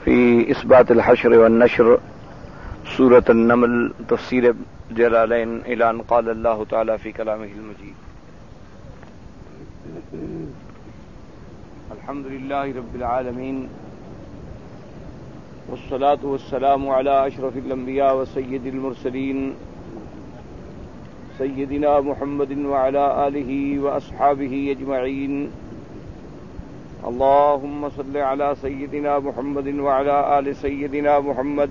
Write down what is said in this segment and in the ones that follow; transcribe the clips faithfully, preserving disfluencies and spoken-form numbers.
في إثبات الحشر والنشر سورة النمل تفسير جلالين إلى أن قال الله تعالى في كلامه المجيد. الحمد لله رب العالمين والصلاة والسلام على أشرف الأنبياء وسيد المرسلين سيدنا محمد وعلى آله وأصحابه أجمعين. اللهم صل على سيدنا محمد وعلى آل سيدنا محمد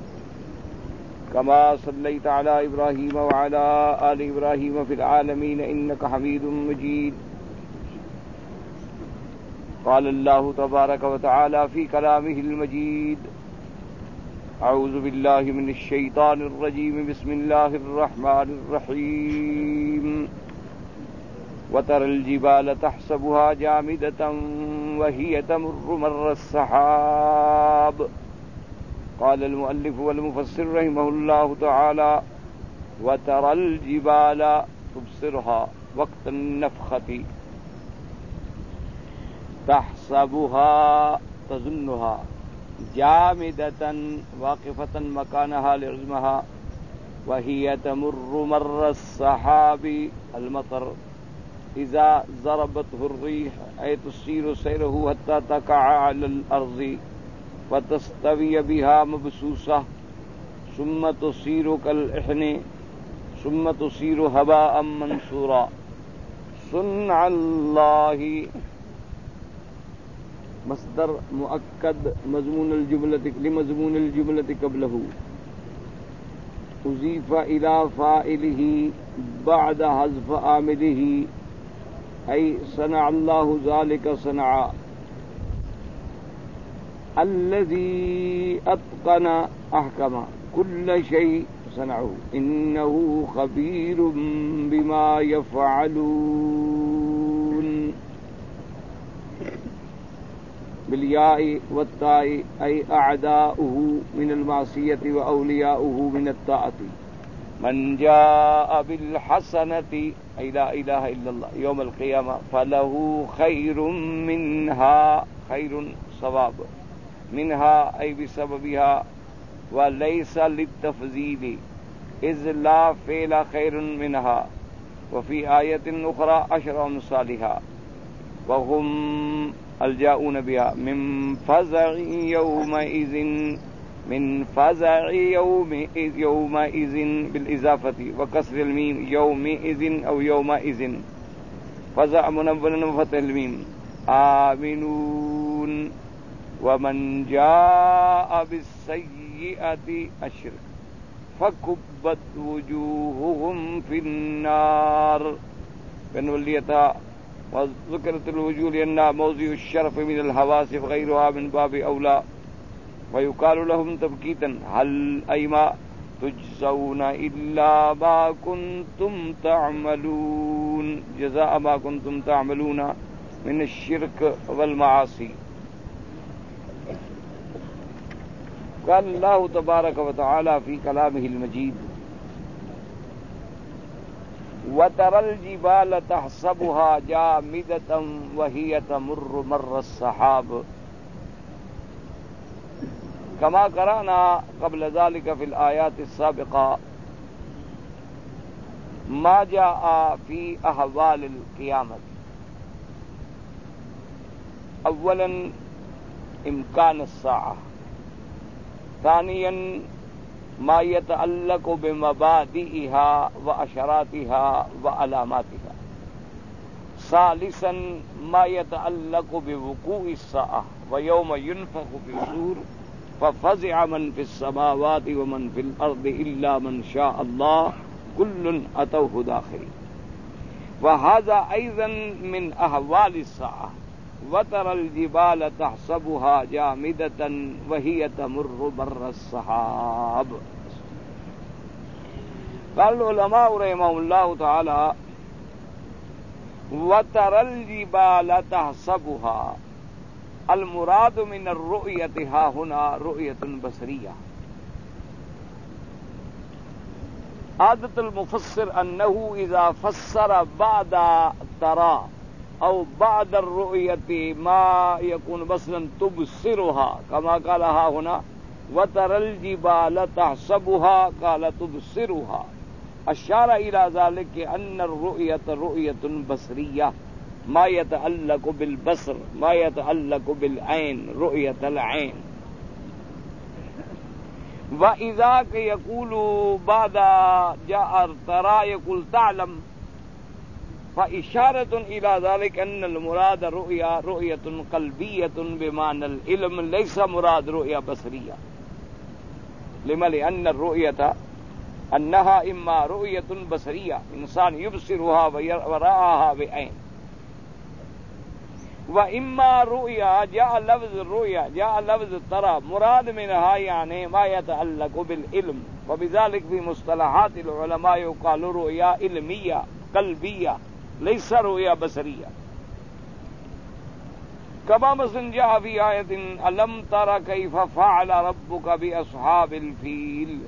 كما صليت على إبراهيم وعلى آل إبراهيم في العالمين إنك حميد مجيد. قال الله تبارك وتعالى في كلامه المجيد: أعوذ بالله من الشيطان الرجيم بسم الله الرحمن الرحيم. وترى الجبال تحسبها جامدة وهي تمر مر السحاب. قال المؤلف والمفسر رحمه الله تعالى: وترى الجبال تبصرها وقت النفخة، تحسبها تظنها جامدة واقفة مكانها لعزمها، وهي تمر مر السحاب المطر إذا ضربته الريح، أي تسير سيره حتى تقع على الأرض فتستوي بها مبسوسة ثم تصير كالإحن ثم تصير هباء منثورا. صنع الله مصدر مؤكد مضمون الجملة لمضمون الجملة قبله، أضيف إلى فاعله بعد حذف عامله، أي صنع الله ذلك صنعا. الذي أتقن أحكم كل شيء صنعه إنه خبير بما يفعلون. بالياء والتاء أي أعداؤه من المعصية وأولياؤه من الطاعة. من جاء بالحسنة أي لا إله إلا الله يوم القيامة فله خير منها، خير صواب، منها أي بسببها، وليس للتفضيل إذ لا فعل خير منها. وفي آية أخرى عشر أمثالها وهم الجاؤون بها من فزع يومئذ، من فزع يومئذ يومئذ بالإضافة وكسر الميم يومئذ أو يومئذ، فزع منون وفتح الميم آمنون. ومن جاء بالسيئة الشرك فكبت وجوههم في النار فنوليتها. وذكرت الوجوه لأنها موضع الشرف من الحواس وغيرها من باب أولى. ويقال لهم تبكيتا: هل أيما تجزون إلا ما كنتم تعملون، جزاء ما كنتم تعملون من الشرك والمعاصي. قال الله تبارك وتعالى في كلامه المجيد: وترى الجبال تحسبها جامدة وهي تمر مر السحاب. كما قرأنا قبل ذلك في الآيات السابقة ما جاء في أحوال القيامة. أولا إمكان الساعة، ثانيا ما يتعلق بمبادئها وأشراتها وعلاماتها، ثالثا ما يتعلق بوقوع الساعة ويوم ينفخ في الصور ففزع من في السماوات ومن في الأرض إلا من شاء الله كل أتوه داخرين. وهذا أيضا من أحوال الساعة. وترى الجبال تحسبها جامدة وهي تمر مر السحاب. قال العلماء رحمهم الله تعالى: وترى الجبال تحسبها، المراد من الرؤية ها هنا رؤية بصرية. عادة المفسر أنه إذا فسر بعد ترى او بعد الرؤية ما يكون بصرا تبصرها كما قال ها هنا وترى الجبال تحسبها قال تبصرها. اشار الى ذلك ان الرؤية رؤية بصرية ما يتعلق بالبصر ما يتعلق بالعين رؤية العين. وإذا يقول بعد جاء ترى يقول تعلم فإشارة إلى ذلك أن المراد رؤيا رؤية قلبية بمعنى العلم ليس مراد رؤيا بصرية. لما؟ لأن الرؤية أنها إما رؤية بصرية إنسان يبصرها وراءها بعين، وإما رؤيا جاء لفظ الرؤيا جاء لفظ ترى مراد منها يعني ما يتعلق بالعلم، وبذلك في مصطلحات العلماء يقال رؤيا علمية قلبية ليس رؤيا بصرية. كما مثلا جاء في آية ألم تر كيف فعل ربك بأصحاب الفيل،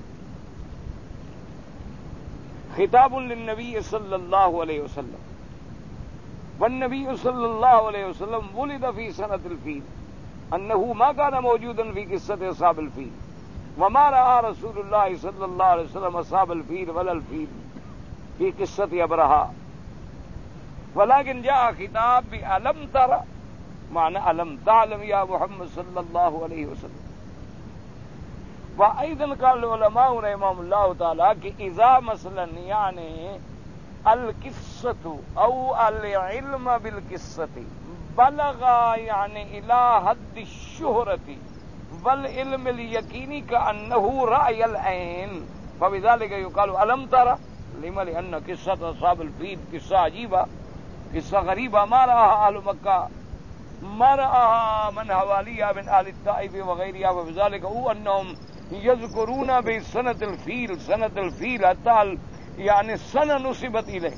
خطاب للنبي صلى الله عليه وسلم، والنبي صلى الله عليه وسلم ولد في سنة الفيل، أنه ما كان موجودا في قصة أصحاب الفيل، وما رأى رسول الله صلى الله عليه وسلم أصحاب الفيل ولا الفيل في قصة أبرهة، ولكن جاء خطاب بألم ترى معنى ألم تعلم يا محمد صلى الله عليه وسلم. وأيضا قال العلماء رحمهم الله تعالى کہ إذا مثلا يعني القصة أو العلم بالقصة بلغ يعني إلى حد الشهرة والعلم اليقيني كأنه رأي العين فبذلك يقال ألم ترى. لما؟ لأن قصة أصحاب الفيل قصة عجيبة قصة غريبة ما رأها أهل مكة ما رأها من حواليها من أهل الطائف وغيرها، وبذلك هو أنهم يذكرون بسنة الفيل سنة الفيل حتى يعني السنة نسبت إليه.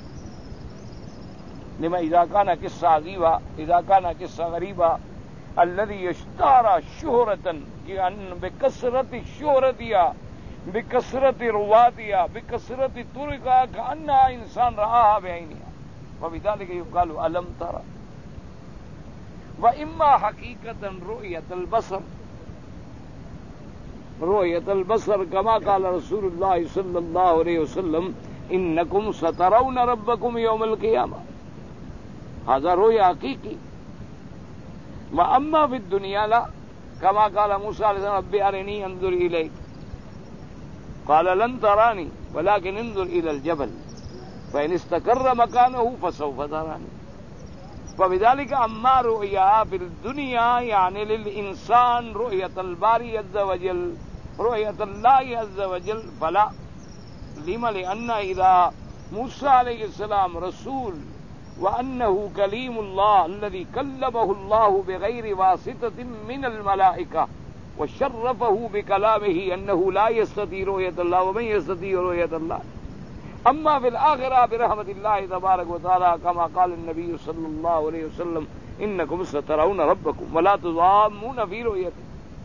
لما إذا كان قصة عجيبة إذا كان قصة غريبة الذي يشتهر شهرة يعني بكثرة شهرتها بكثرة رواتها بكثرة طرقها كأنها إنسان رآها بعينها، وبذلك يقال ألم ترى. وإما حقيقة رؤية البصر رؤية البصر كما قال رسول الله صلى الله عليه وسلم إنكم سترون ربكم يوم القيامة، هذا رؤيا حقيقي. وأما في الدنيا لا، كما قال موسى عليه السلام رب أرني أنظر إليك قال لن تراني ولكن انظر إلى الجبل فإن استقر مكانه فسوف تراني. وبذلك أما رؤيا في الدنيا يعني للإنسان رؤية الباري عز وجل رؤية الله عز وجل فلا. لما؟ لأن إذا موسى عليه السلام رسول وأنه كليم الله الذي كلمه الله بغير واسطة من الملائكة وشرفه بكلامه أنه لا يستطيع رؤية الله ومن يستطيع رؤية الله. أما في الآخرة برحمة الله تبارك وتعالى كما قال النبي صلى الله عليه وسلم إنكم سترون ربكم ولا تضامون في رؤيته.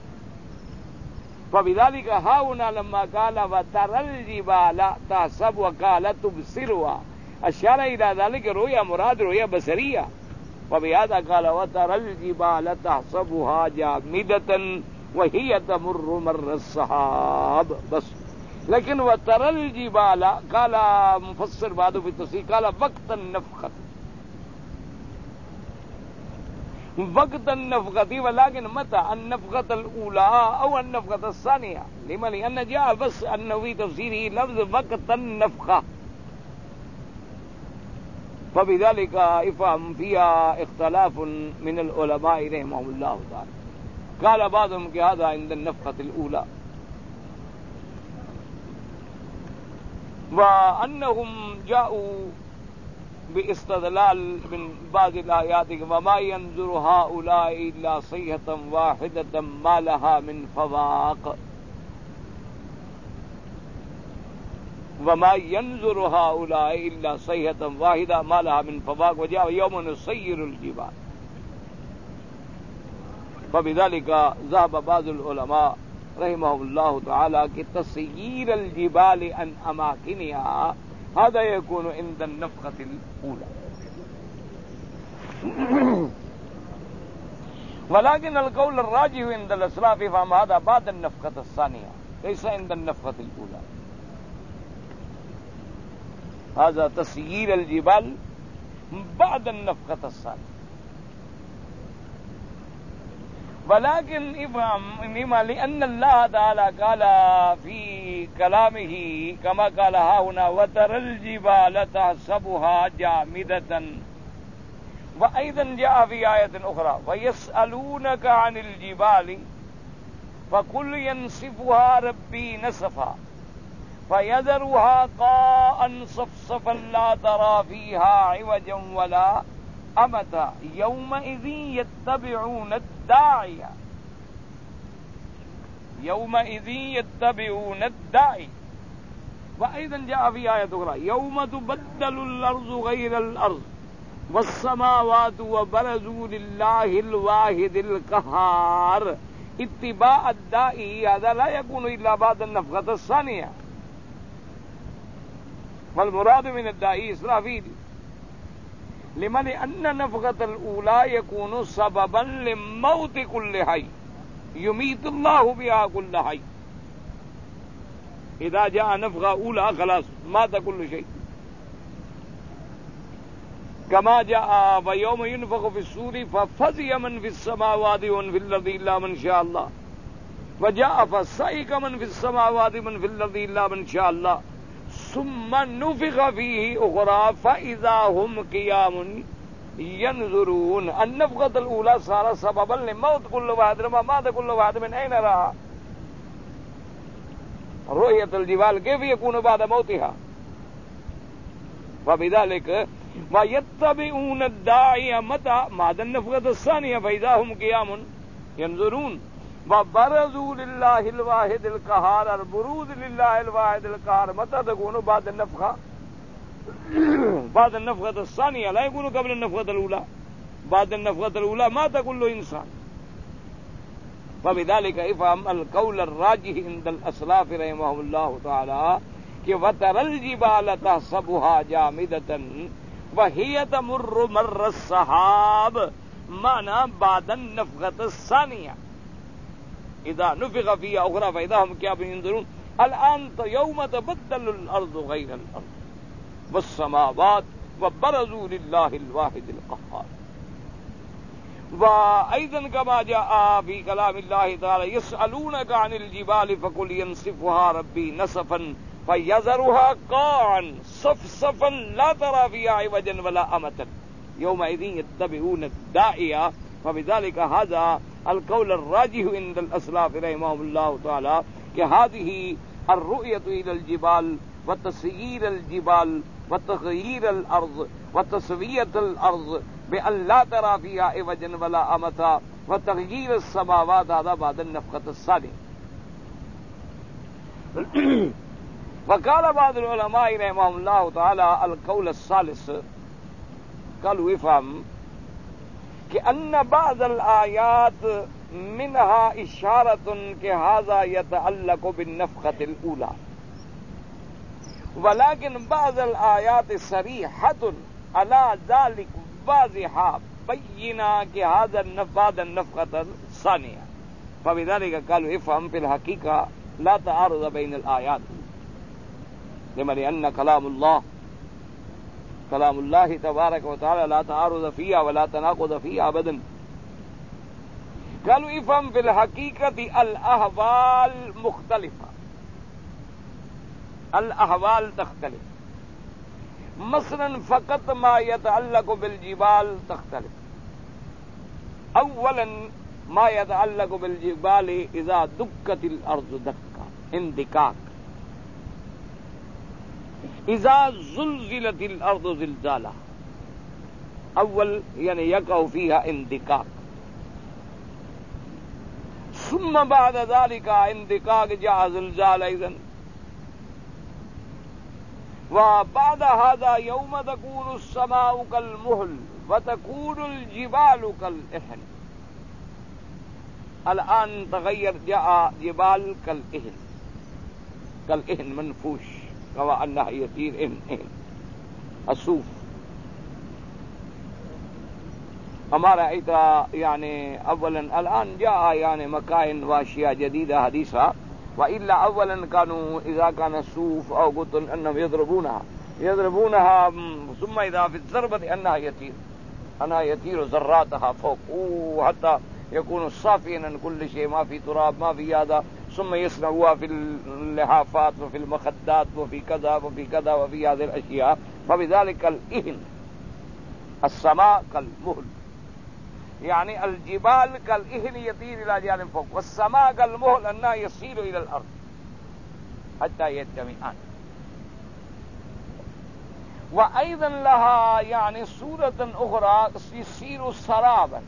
فبذلك هاهنا لما قال وترى الجبال تحسب وقال تبصرها أشار إلى ذلك رؤيا مراد رؤيا بصرية، وبهذا قال وترى الجبال تحسبها جامدة وهي تمر مر السحاب بس. لیکن وترى الجبال قال مفسر بعد في التفسير قال وقت النفخة وقت النفخة ولكن متى النفخة الأولى أو النفخة الثانية. لما؟ لأن جاء بس أنه في تفسيره لفظ وقت النفخة، فبذلك افهم فيها اختلاف من العلماء رحمهم الله تعالى. قال بعضهم هذا عند النفخة الأولى، وأنهم جاءوا باستدلال من بعض الآيات وما ينظر هؤلاء إلا صيحة واحدة ما لها من فواق وما ينظر هؤلاء إلا صيحة واحدة ما لها من فواق وجاء يوم نسير الجبال. فبذلك ذهب بعض العلماء رحمه الله تعالى کہ تسيير الجبال عن أماكنها هذا يكون عند النفخة الأولى. ولكن القول الراجح عند الاسلاف فهم هذا بعد النفخة الثانية ليس عند النفخة الأولى. هذا تسيير الجبال بعد النفخة الثانية. ولكن افهم لأن الله تعالى قال في كلامه كما قال ها هنا وترى الجبال تحسبها جامدة، وأيضا جاء في آية أخرى ويسألونك عن الجبال فقل ينسفها ربي نسفا فيذرها قاء صفصفا لا ترى فيها عوجا ولا أمتا يومئذ يتبعون الداعي يومئذ يتبعون الداعي. وأيضا جاء في آية أخرى يوم تبدل الأرض غير الأرض والسماوات وبرزوا لله الواحد القهار. اتباع الداعي هذا لا يكون إلا بعد النفخة الثانية، والمراد من الداعي إسرافيل. لما لأن نفخة الأولى يكون سببا لموت كل حي يميت الله بها كل حي. إذا جاء نفخة أولى خلاص مات كل شيء، كما جاء ويوم ينفخ في الصور ففزع من في السماوات ومن في الأرض إلا من شاء الله، وجاء فصعق من في السماوات ومن في الأرض إلا من شاء الله، ثم نفخ فيه أخرى فإذا هم قيام ينظرون. النفخة الأولى صار سببا لموت كل واحد، ما مات كل واحد من أين رأى رؤية الجبال كيف يكون بعد موتها؟ وبذلك ويتبعون الداعي متى بعد النفخة الثانية فإذا هم قيام ينظرون. وبرزوا لله الواحد القهار. البروز لله الواحد القهار متى تكون؟ بعد النفخة بعد النفخة الثانية، لا يكون قبل النفخة الأولى. بعد النفخة الأولى مات كل إنسان. وبذلك افهم القول الراجح عند الأسلاف رحمهم الله تعالى کہ وترى الجبال تحسبها جامدة وهي تمر مر السحاب، معنى بعد النفخة الثانية إذا نفخ فيها أخرى فإذا هم قيام ينظرون. الآن يوم تبدل الأرض غير الأرض والسماوات وبرزوا لله الواحد القهار. وأيضا كما جاء في كلام الله تعالى يسألونك عن الجبال فقل ينسفها ربي نسفا فيذرها قاعا صفصفا لا ترى فيها عوجا ولا أمتا يومئذ يتبعون الداعي. فبذلك هذا القول الراجح عند الأسلاف رحمهم الله تعالى کہ هذه الرؤية إلى الجبال وتسيير الجبال وتغيير الأرض وتسوية الأرض بأن لا ترى فيها عوجا ولا أمتا وتغيير السماوات هذا بعد النفخة الثانية. وقال بعض العلماء رحمهم الله تعالى القول الثالث قالوا افهم كأن بعض الآيات منها إشارة كهذا يتعلق بالنفخة الأولى، ولكن بعض الآيات صريحة على ذلك واضحة بينا كهذا بعد النفخة الثانية. فبذلك قالوا افهم في الحقيقة لا تعارض بين الآيات، لما لأن كلام الله كلام الله تبارك وتعالى لا تعارض فيها ولا تناقض فيها أبدا. قالوا افهم في الحقيقة الأحوال مختلفة، الأحوال تختلف. مثلا فقط ما يتعلق بالجبال تختلف. أولا ما يتعلق بالجبال إذا دكت الأرض دكا اندكاك، إذا زلزلت الأرض زلزالها، أول يعني يقع فيها اندكاك، ثم بعد ذلك اندكاك جاء زلزال أيضا، وبعد هذا يوم تكون السماء كالمهل وتكون الجبال كالإحن. الآن تغير جاء جبال كالإحن، كالإحن منفوش كما أنها يسير إحن إحن الصوف. أما رأيت يعني أولا الآن جاء يعني مكائن وأشياء جديدة حديثة، وإلا أولا كانوا إذا كان السوف أو قطن أنهم يضربونها يضربونها ثم إذا في الضربة أنها يطير أنها يطير ذراتها فوق، وحتى يكون صافيا عن كل شيء، ما في تراب ما في هذا، ثم يصنعوها في اللحافات وفي المخدات وفي كذا وفي كذا وفي هذه الأشياء. فبذلك الإهن السماء كالمهل، يعني الجبال كالإهن يطير إلى جانب فوق، والسماء كالمهل أنها يصير إلى الأرض حتى يجتمعان. وأيضا لها يعني صورة أخرى يصير سرابا،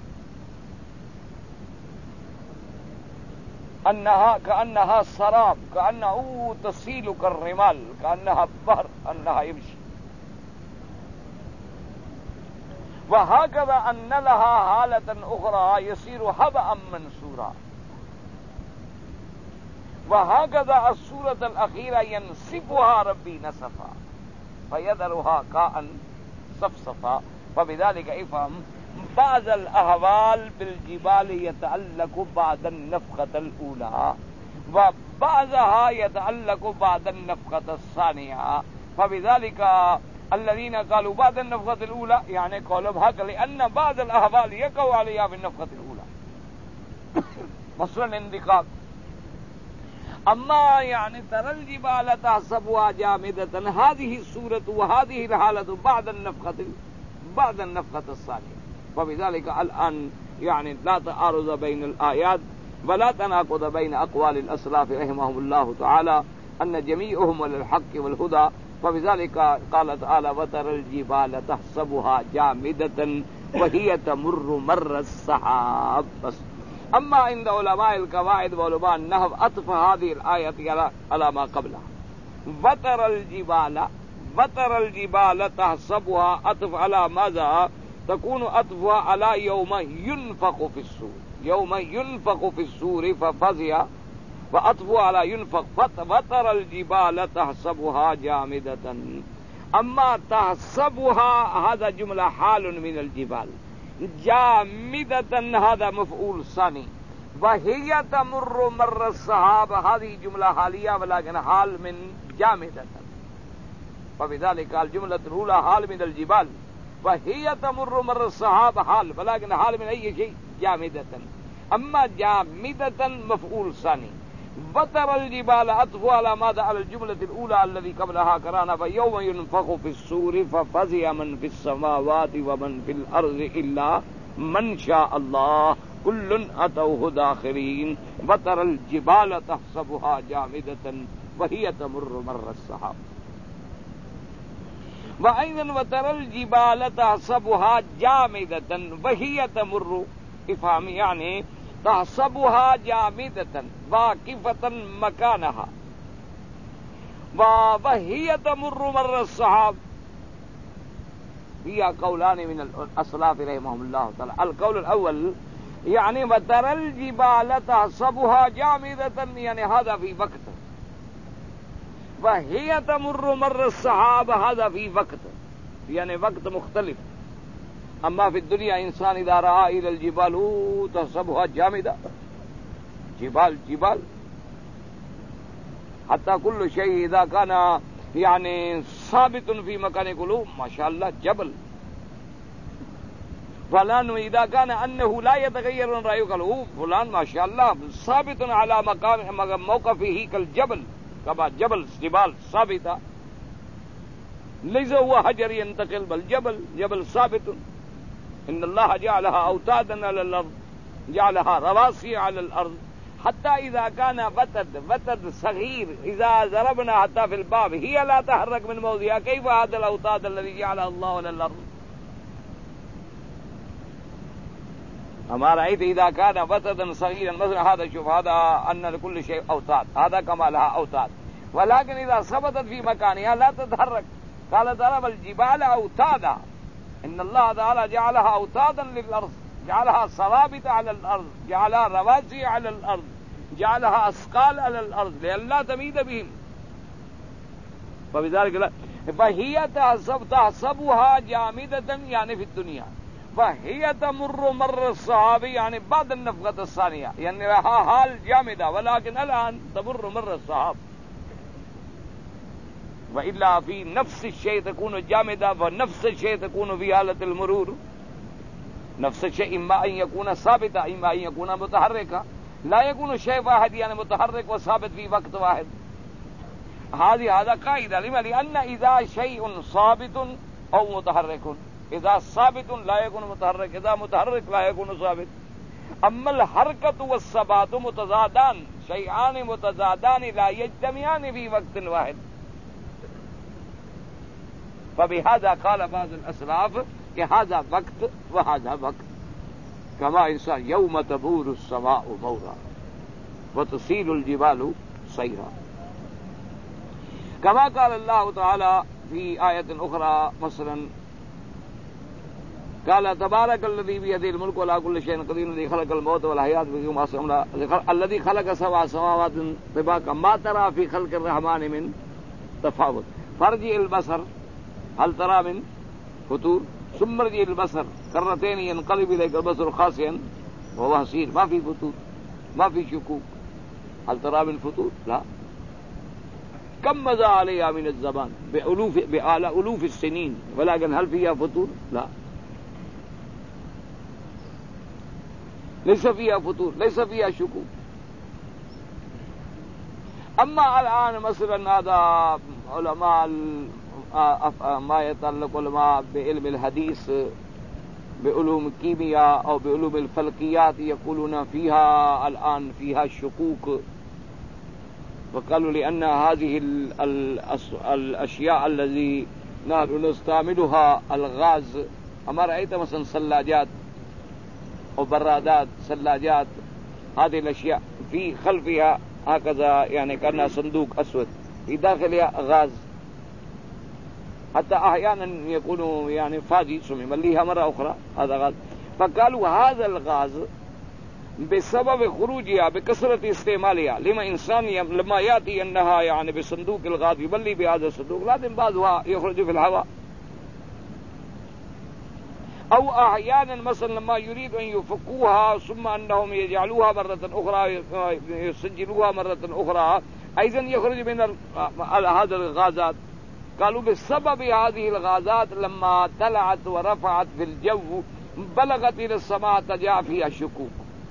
أنها كأنها سراب، كأنه تسيل كالرمال، كأنها بحر، أنها يمشي. وهكذا أن لها حالة أخرى يصير هباء منثورا. وهكذا السورة الأخيرة ينسفها ربي نسفا فيذرها كاء صفصفا. فبذلك افهم بعض الأحوال بالجبال يتعلق بعد النفخة الأولى، وبعضها يتعلق بعد النفخة الثانية. فبذلك الذين قالوا بعد النفخة الأولى يعني قالوا بحق، لأن بعض الأحوال يقع عليها بالنفخة الأولى مثلا اندقاق. أما يعني ترى الجبال تحسبها جامدة، هذه السورة وهذه الحالة بعد النفخة بعد النفخة الثانية. فبذلك الآن يعني لا تعارض بين الآيات ولا تناقض بين أقوال الأسلاف رحمهم الله تعالى أن جميعهم للحق والهدى. فبذلك قال تعالى وترى الجبال تحسبها جامدة وهي تمر مر السحاب. بس أما عند علماء القواعد وعلماء النحو أطف هذه الآية على ما قبلها. وترى الجبال وترى الجبال تحسبها أطف على ماذا؟ تكون أطفها على يوم ينفخ في الصور، يوم ينفخ في الصور ففزع، وأطفها على ينفخ. وترى الجبال تحسبها جامدة. أما تحسبها هذا جملة حال من الجبال، جامدة هذا مفعول ثاني، وهي تمر مر السحاب هذه جملة حالية ولكن حال من جامدة. فبذلك الجملة الأولى حال من الجبال، وهي تمر مر السحاب حال، ولكن حال من أي شيء؟ جامدة. أما جامدة مفعول ثاني. وترى الجبال أطفوا على ماذا؟ على الجملة الأولى الذي قبلها قرانا فيوم ينفخ في الصور ففزع من في السماوات ومن في الأرض إلا من شاء الله كل أتوه داخرين. وترى الجبال تحسبها جامدة وهي تمر مر السحاب. وأيضا وترى الجبال تحسبها جامدة وهي تمر، افهم يعني تحسبها جامدة واقفة مكانها، وهي تمر مر السحاب. هي قولان من الأسلاف رحمهم الله تعالى. القول الأول يعني وترى الجبال تحسبها جامدة يعني هذا في وقت، وهي تمر مر السحاب هذا في وقت، يعني وقت مختلف. أما في الدنيا إنسان إذا رأى إلى الجبال تحسبها جامدة، جبال جبال، حتى كل شيء إذا كان يعني ثابت في مكان يقولوا ما شاء الله جبل. فلان إذا كان أنه لا يتغير رأيه قالوا فلان ما شاء الله ثابت على مقام موقفه كالجبل، كما جبل جبال ثابتة، ليس هو حجر ينتقل بل جبل جبل ثابت. إن الله جعلها أوتادا على الأرض، جعلها رواسي على الأرض، حتى إذا كان وتد وتد صغير إذا ضربنا حتى في الباب هي لا تحرك من موضعها، كيف هذا الأوتاد الذي جعله الله على الأرض؟ أما رأيت إذا كان وتدا صغيرا مثلا هذا، شوف هذا أن لكل شيء أوتاد، هذا كما لها أوتاد، ولكن إذا ثبتت في مكانها لا تتحرك. قال ضرب الجبال أوتادا، إن الله تعالى جعلها أوتادا للأرض، جعلها ثوابت على الأرض، جعلها رواسي على الأرض، جعلها أثقال على الأرض لئلا تميد بهم. فبذلك لا فهي تحسب تحسبها جامدة يعني في الدنيا، فهي تمر مر الصحابي يعني بعد النفخة الثانية، يعني لها حال جامدة، ولكن الآن تمر مر الصحاب. وإلا في نفس الشيء تكون جامدة، فنفس الشيء تكون في حالة المرور. نفس الشيء إما أن يكون ثابتا إما أن يكون متحركا، لا يكون شيء واحد يعني متحرك وثابت في وقت واحد. هذه هذا قاعدة. لما؟ لأن إذا شيء ثابت أو متحرك، إذا ثابت لا يكون متحرك، إذا متحرك لا يكون ثابت. أما الحركة والثبات متضادان، شيئان متضادان لا يجتمعان في وقت واحد. فبهذا قال بعض الأسلاف کہ هذا وقت وهذا وقت، كما إنسان يوم تبور السماء بورا وتسيل الجبال سيرا، كما قال الله تعالى في آية أخرى مثلا قال تبارك الذي بيده الملك وعلى كل شيء قدير الذي خلق الموت والحياة الذي خلق سبع سماوات طباقا ما ترى في خلق الرحمن من تفاوت فارجع البصر هل ترى من فتور ثم ارجع البصر كرتين ينقلب إليك البصر خاسئا وهو حسير. ما في فتور، ما في شكوك. هل ترى من فتور؟ لا. كم مضى عليها من الزمان بألوف بآلاء ألوف السنين، ولكن هل فيها فتور؟ لا، ليس فيها فتور، ليس فيها شكوك. أما الآن مثلا هذا علماء ما يتعلق علماء بعلم الحديث بعلوم الكيمياء أو بعلوم الفلكيات يقولون فيها الآن فيها شكوك، وقالوا لأن هذه الأشياء التي نحن نستعملها الغاز، أما رأيت مثلا ثلاجات أو برادات ثلاجات، هذه الأشياء في خلفها هكذا يعني كأنها صندوق أسود في داخلها غاز، حتى أحيانا يكون يعني فاجي سمي ليها مرة أخرى هذا غاز. فقالوا هذا الغاز بسبب خروجها بكثرة استعمالها لما إنسان لما يأتي أنها يعني بصندوق الغاز يبلي بهذا الصندوق، لكن بعضها يخرج في الهواء. أو أحيانا مثلا لما يريد أن يفكوها ثم أنهم يجعلوها مرة أخرى يسجلوها مرة أخرى أيضا يخرج من هذا الغازات. قالوا بسبب هذه الغازات لما طلعت ورفعت في الجو بلغت إلى السماء تجاه فيها شكوك،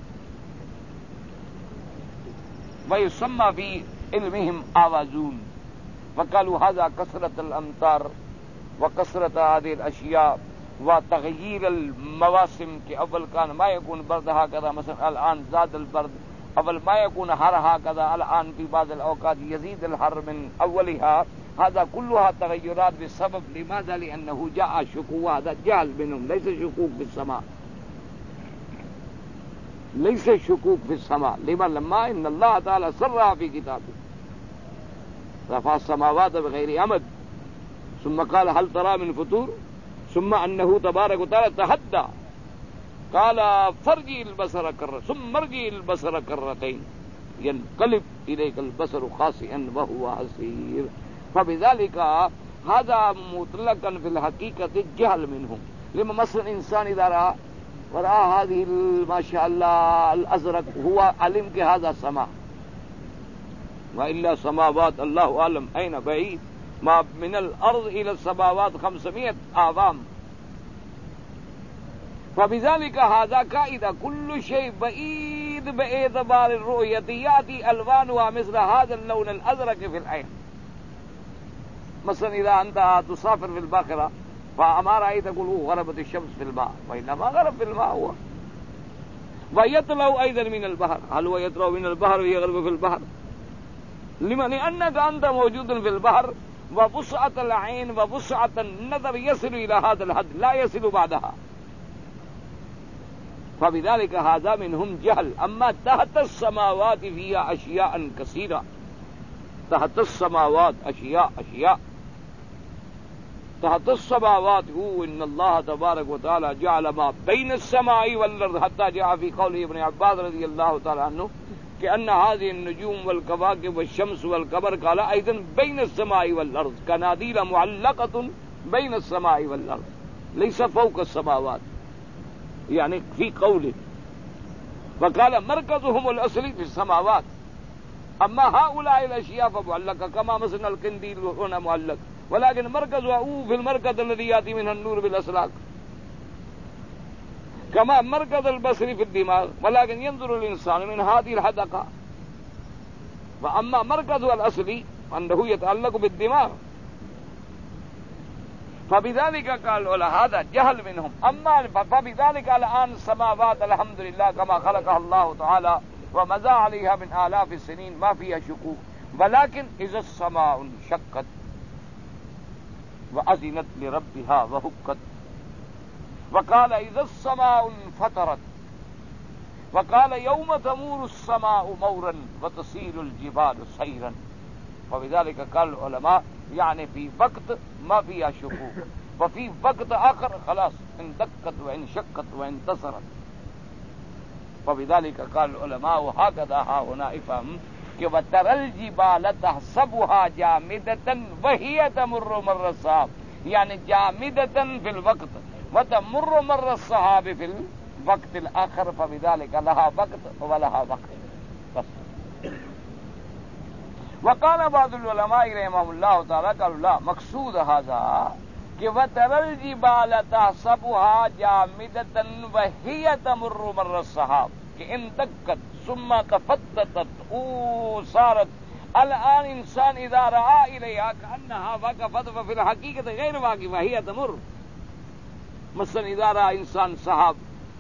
ويسمى في علمهم آوازون. فقالوا هذا كثرة الأمطار وكثرة هذه الأشياء وتغيير المواسم، کہ اول كان ما يكون برد هكذا مثلا الآن زاد البرد، اول ما يكون حر هكذا الآن في بعض الأوقات يزيد الحر من أولها. هذا كلها تغيرات بسبب لماذا؟ لأنه جاء شكوك. هذا جهل منهم، ليس شكوك في السماء، ليس شكوك في السماء. لما؟ لما إن الله تعالى سرها في كتابه رفع السماوات بغير عمد ثم قال هل ترى من فتور، ثم أنه تبارك وتعالى تحدى قال فرجي البصر كرة ثم ارجي البصر كرتين ينقلب إليك البصر خاسئا وهو حسير. فبذلك هذا مطلقا في الحقيقة جهل منهم. لما مثلا إنسان إذا رأى ورأى هذه ما شاء الله الأزرق هو علم کہ هذا سماء، وإلا سماوات الله أعلم أين بعيد، ما من الأرض إلى السماوات خمسمائة أعوام. فبذلك هذا قاعدة كل شيء بعيد باعتبار الرؤية يأتي ألوانها مثل هذا اللون الأزرق في العين. مثلا إذا أنت تسافر في الباخرة فأما رأيت تقول غربت الشمس في الماء، وإنما غرب في الماء هو. ويطلع أيضا من البحر، هل هو يطلع من البحر ويغرب في البحر؟ لما؟ لأنك أنت موجود في البحر ووسعة العين ووسعة النظر يصل إلى هذا الحد لا يصل بعدها. فبذلك هذا منهم جهل. أما تحت السماوات فيها أشياء كثيرة، تحت السماوات أشياء أشياء تحت السماوات هو إن الله تبارك وتعالى جعل ما بين السماء والأرض، حتى جاء في قول ابن عباس رضي الله تعالى عنه كأن هذه النجوم والكواكب والشمس والقمر قال أيضا بين السماء والأرض كناديل معلقة بين السماء والأرض، ليس فوق السماوات. يعني في قوله وقال مركزهم الأصلي في السماوات أما هؤلاء الأشياء فمعلقة كما مثلا القنديل هنا معلق ولكن مركزه في المركز الذي يأتي منه النور بالأسلاك كما مركز البصر في الدماغ ولكن ينظر الإنسان من هذه الحدقة وأما مركزه الأصلي أنه يتعلق بالدماغ فبذلك قال هذا جهل منهم أما فبذلك الآن السماوات الحمد لله كما خلقها الله تعالى ومضى عليها من آلاف السنين ما فيها شكوك ولكن إذا السماء انشقت وأذنت لربها وهكت وقال إذا السماء انفطرت وقال يوم تمور السماء مورا وتسير الجبال سيرا فبذلك قال العلماء يعني في وقت ما فيها شكوك وفي وقت آخر خلاص اندقت وانشقت وانتصرت فبذلك قال العلماء وهكذا ها هنا افهم کہ وترى الجبال تحسبها جامدة وهي تمر مر السحاب يعني جامدة في الوقت وتمر مر السحاب في الوقت الآخر فبذلك لها وقت ولها وقت بس. وقال بعض العلماء رحمهم الله تعالى قالوا لا مقصود هذا کہ وترى الجبال تحسبها جامدة وهي تمر مر السحاب کہ اندقت ثم تفتتت او صارت الآن انسان اذا رأى اليها كأنها وقفت وفي الحقيقة غير واقفة هي تمر مثلا اذا رأى انسان سحاب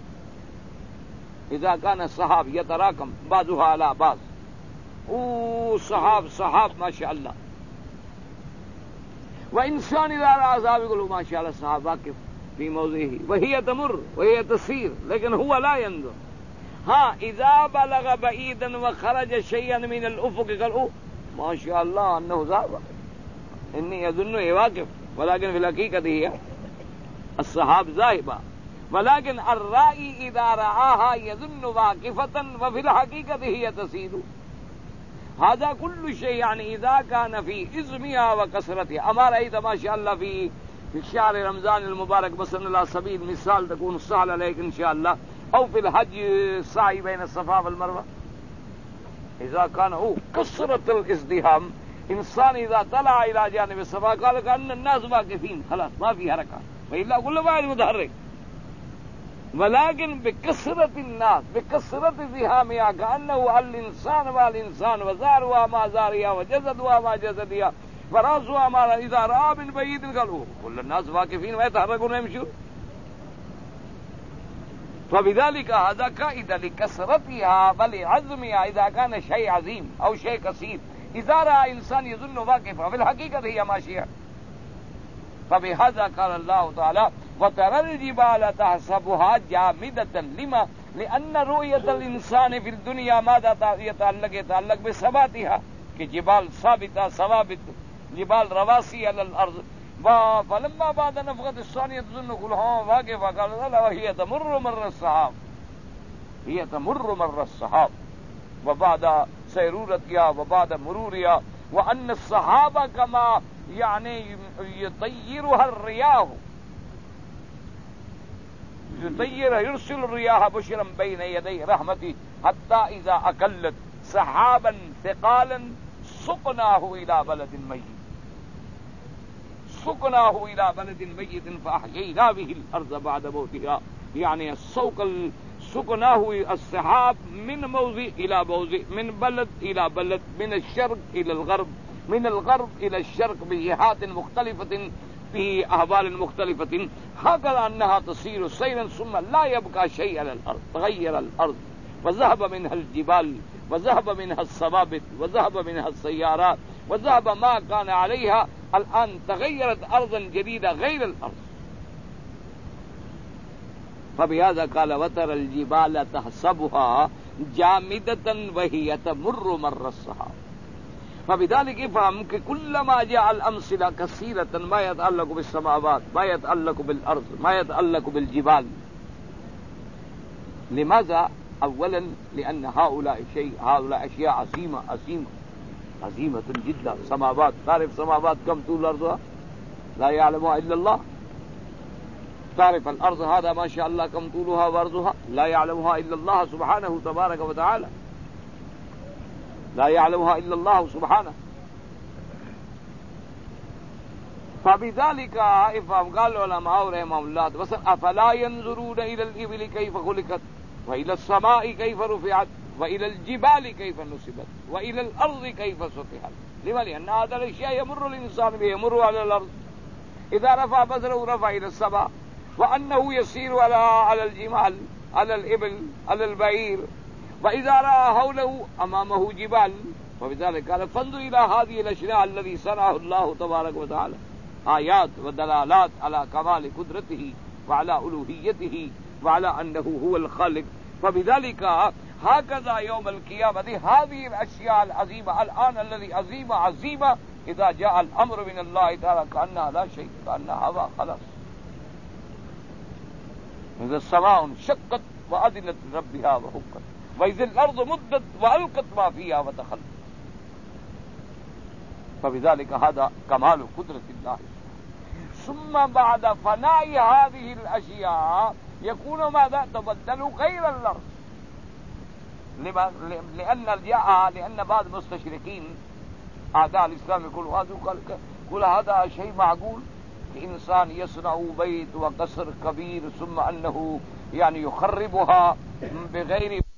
اذا كان السحاب يتراكم بعضها على بعض او سحاب سحاب ما شاء الله وإنسان إذا رأى سحاب يقول ما شاء الله سحاب واقف في موضعه وهي تمر وهي تسير لكن هو لا ينظر ها إذا بلغ بعيدا وخرج شيئا من الأفق قال أوه ما شاء الله أنه ذهب إني أظنه واقف ولكن في الحقيقة هي السحاب ذاهبة ولكن الرائي إذا رآها يظن واقفة وفي الحقيقة هي تسير هذا كل شيء يعني إذا كان في إزمها وكسرتها أما رأيت ما شاء الله في في شهر رمضان المبارك مثلا على سبيل مثال تكون سهل عليك إن شاء الله أو في الحج السعي بين الصفا والمروة إذا كان هو كسرة الازدحام إنسان إذا طلع إلى جانب الصفا قال كأن الناس واقفين خلاص ما في حركة وإلا كل واحد متحرك ولكن بكثرة الناس بكثرة زحامها كأنه الإنسان والإنسان وزارها ما زارها وجسدها ما جسدها فراسها ما إذا رأى من بعيد قالوا كل الناس واقفين ويتحركون ويمشون فبذلك هذا قائد لكثرتها ولعظمها إذا كان شيء عظيم أو شيء كثير إذا رأى إنسان يظن واقفا في الحقيقة هي ماشية فبهذا قال الله تعالى وترى الجبال تحسبها جامدة لما لأن رؤية الإنسان في الدنيا ماذا يتعلق يتعلق بثباتها کہ جبال ثابتة ثوابت جبال رواسي على الأرض فلما بعد نفخة الثانية تظن كلها واقفة قال لا وهي تمر مر السحاب هي تمر مر السحاب وبعد سيرورتها وبعد مرورها وأن الصحابة كما يعني يطيرها الرياح يطير يرسل الرياح بشرا بين يدي رحمته حتى إذا أكلت سحابا ثقالا سقناه إلى بلد ميت سقناه إلى بلد ميت فأحيينا به الأرض بعد موتها يعني السوق سقناه السحاب من موضع إلى موضع من بلد إلى بلد من الشرق إلى الغرب من الغرب إلى الشرق بجهات مختلفة في أحوال مختلفة هكذا أنها تصير سيرا ثم لا يبقى شيء على الأرض تغير الأرض وذهب منها الجبال وذهب منها الثوابت وذهب منها السيارات وذهب ما كان عليها الآن تغيرت أرضا جديدة غير الأرض فبهذا قال وترى الجبال تحسبها جامدة وهي تمر مر السحاب فبذلك افهم کہ كلما جاء الأمثلة كثيرة ما يتعلق بالسماوات ما يتعلق بالأرض ما يتعلق بالجبال لماذا؟ أولا لأن هؤلاء شيء هؤلاء أشياء عظيمة عظيمة عظيمة جدا سماوات تعرف سماوات كم طول أرضها لا يعلمها إلا الله تعرف الأرض هذا ما شاء الله كم طولها وعرضها لا يعلمها إلا الله سبحانه تبارك وتعالى لا يعلمها إلا الله سبحانه. فبذلك افهم قال العلماء رحمهم الله مثلا افلا ينظرون الى الابل كيف خلقت والى السماء كيف رفعت والى الجبال كيف نصبت والى الارض كيف سطحت. لما؟ لان هذا الاشياء يمر الانسان به يمر على الارض اذا رفع بصره رفع الى السماء وانه يسير على على الجمال على الابل على البعير واذا راى حوله امامه جبال. وبذلك قال فانظر الى هذه الاشياء الذي صنعه الله تبارك وتعالى آيات ودلالات على كمال قدرته وعلى ألوهيته وعلى أنه هو الخالق. فبذلك هكذا يوم القيامة هذه الأشياء العظيمة الآن الذي عظيمة عظيمة إذا جاء الأمر من الله تعالى كأنها لا شيء كأنها هواء خلاص. إذا السماء انشقت وأذنت لربها وحقت وإذا الأرض مدت وألقت ما فيها وتخلت. فبذلك هذا كمال قدرة الله. ثم بعد فناء هذه الأشياء يكون ماذا؟ تبدل غير الأرض. لأن جاء لأن بعض المستشرقين أعداء الإسلام يقولوا هذا يقول هذا شيء معقول إنسان يصنع بيت وقصر كبير ثم أنه يعني يخربها بغير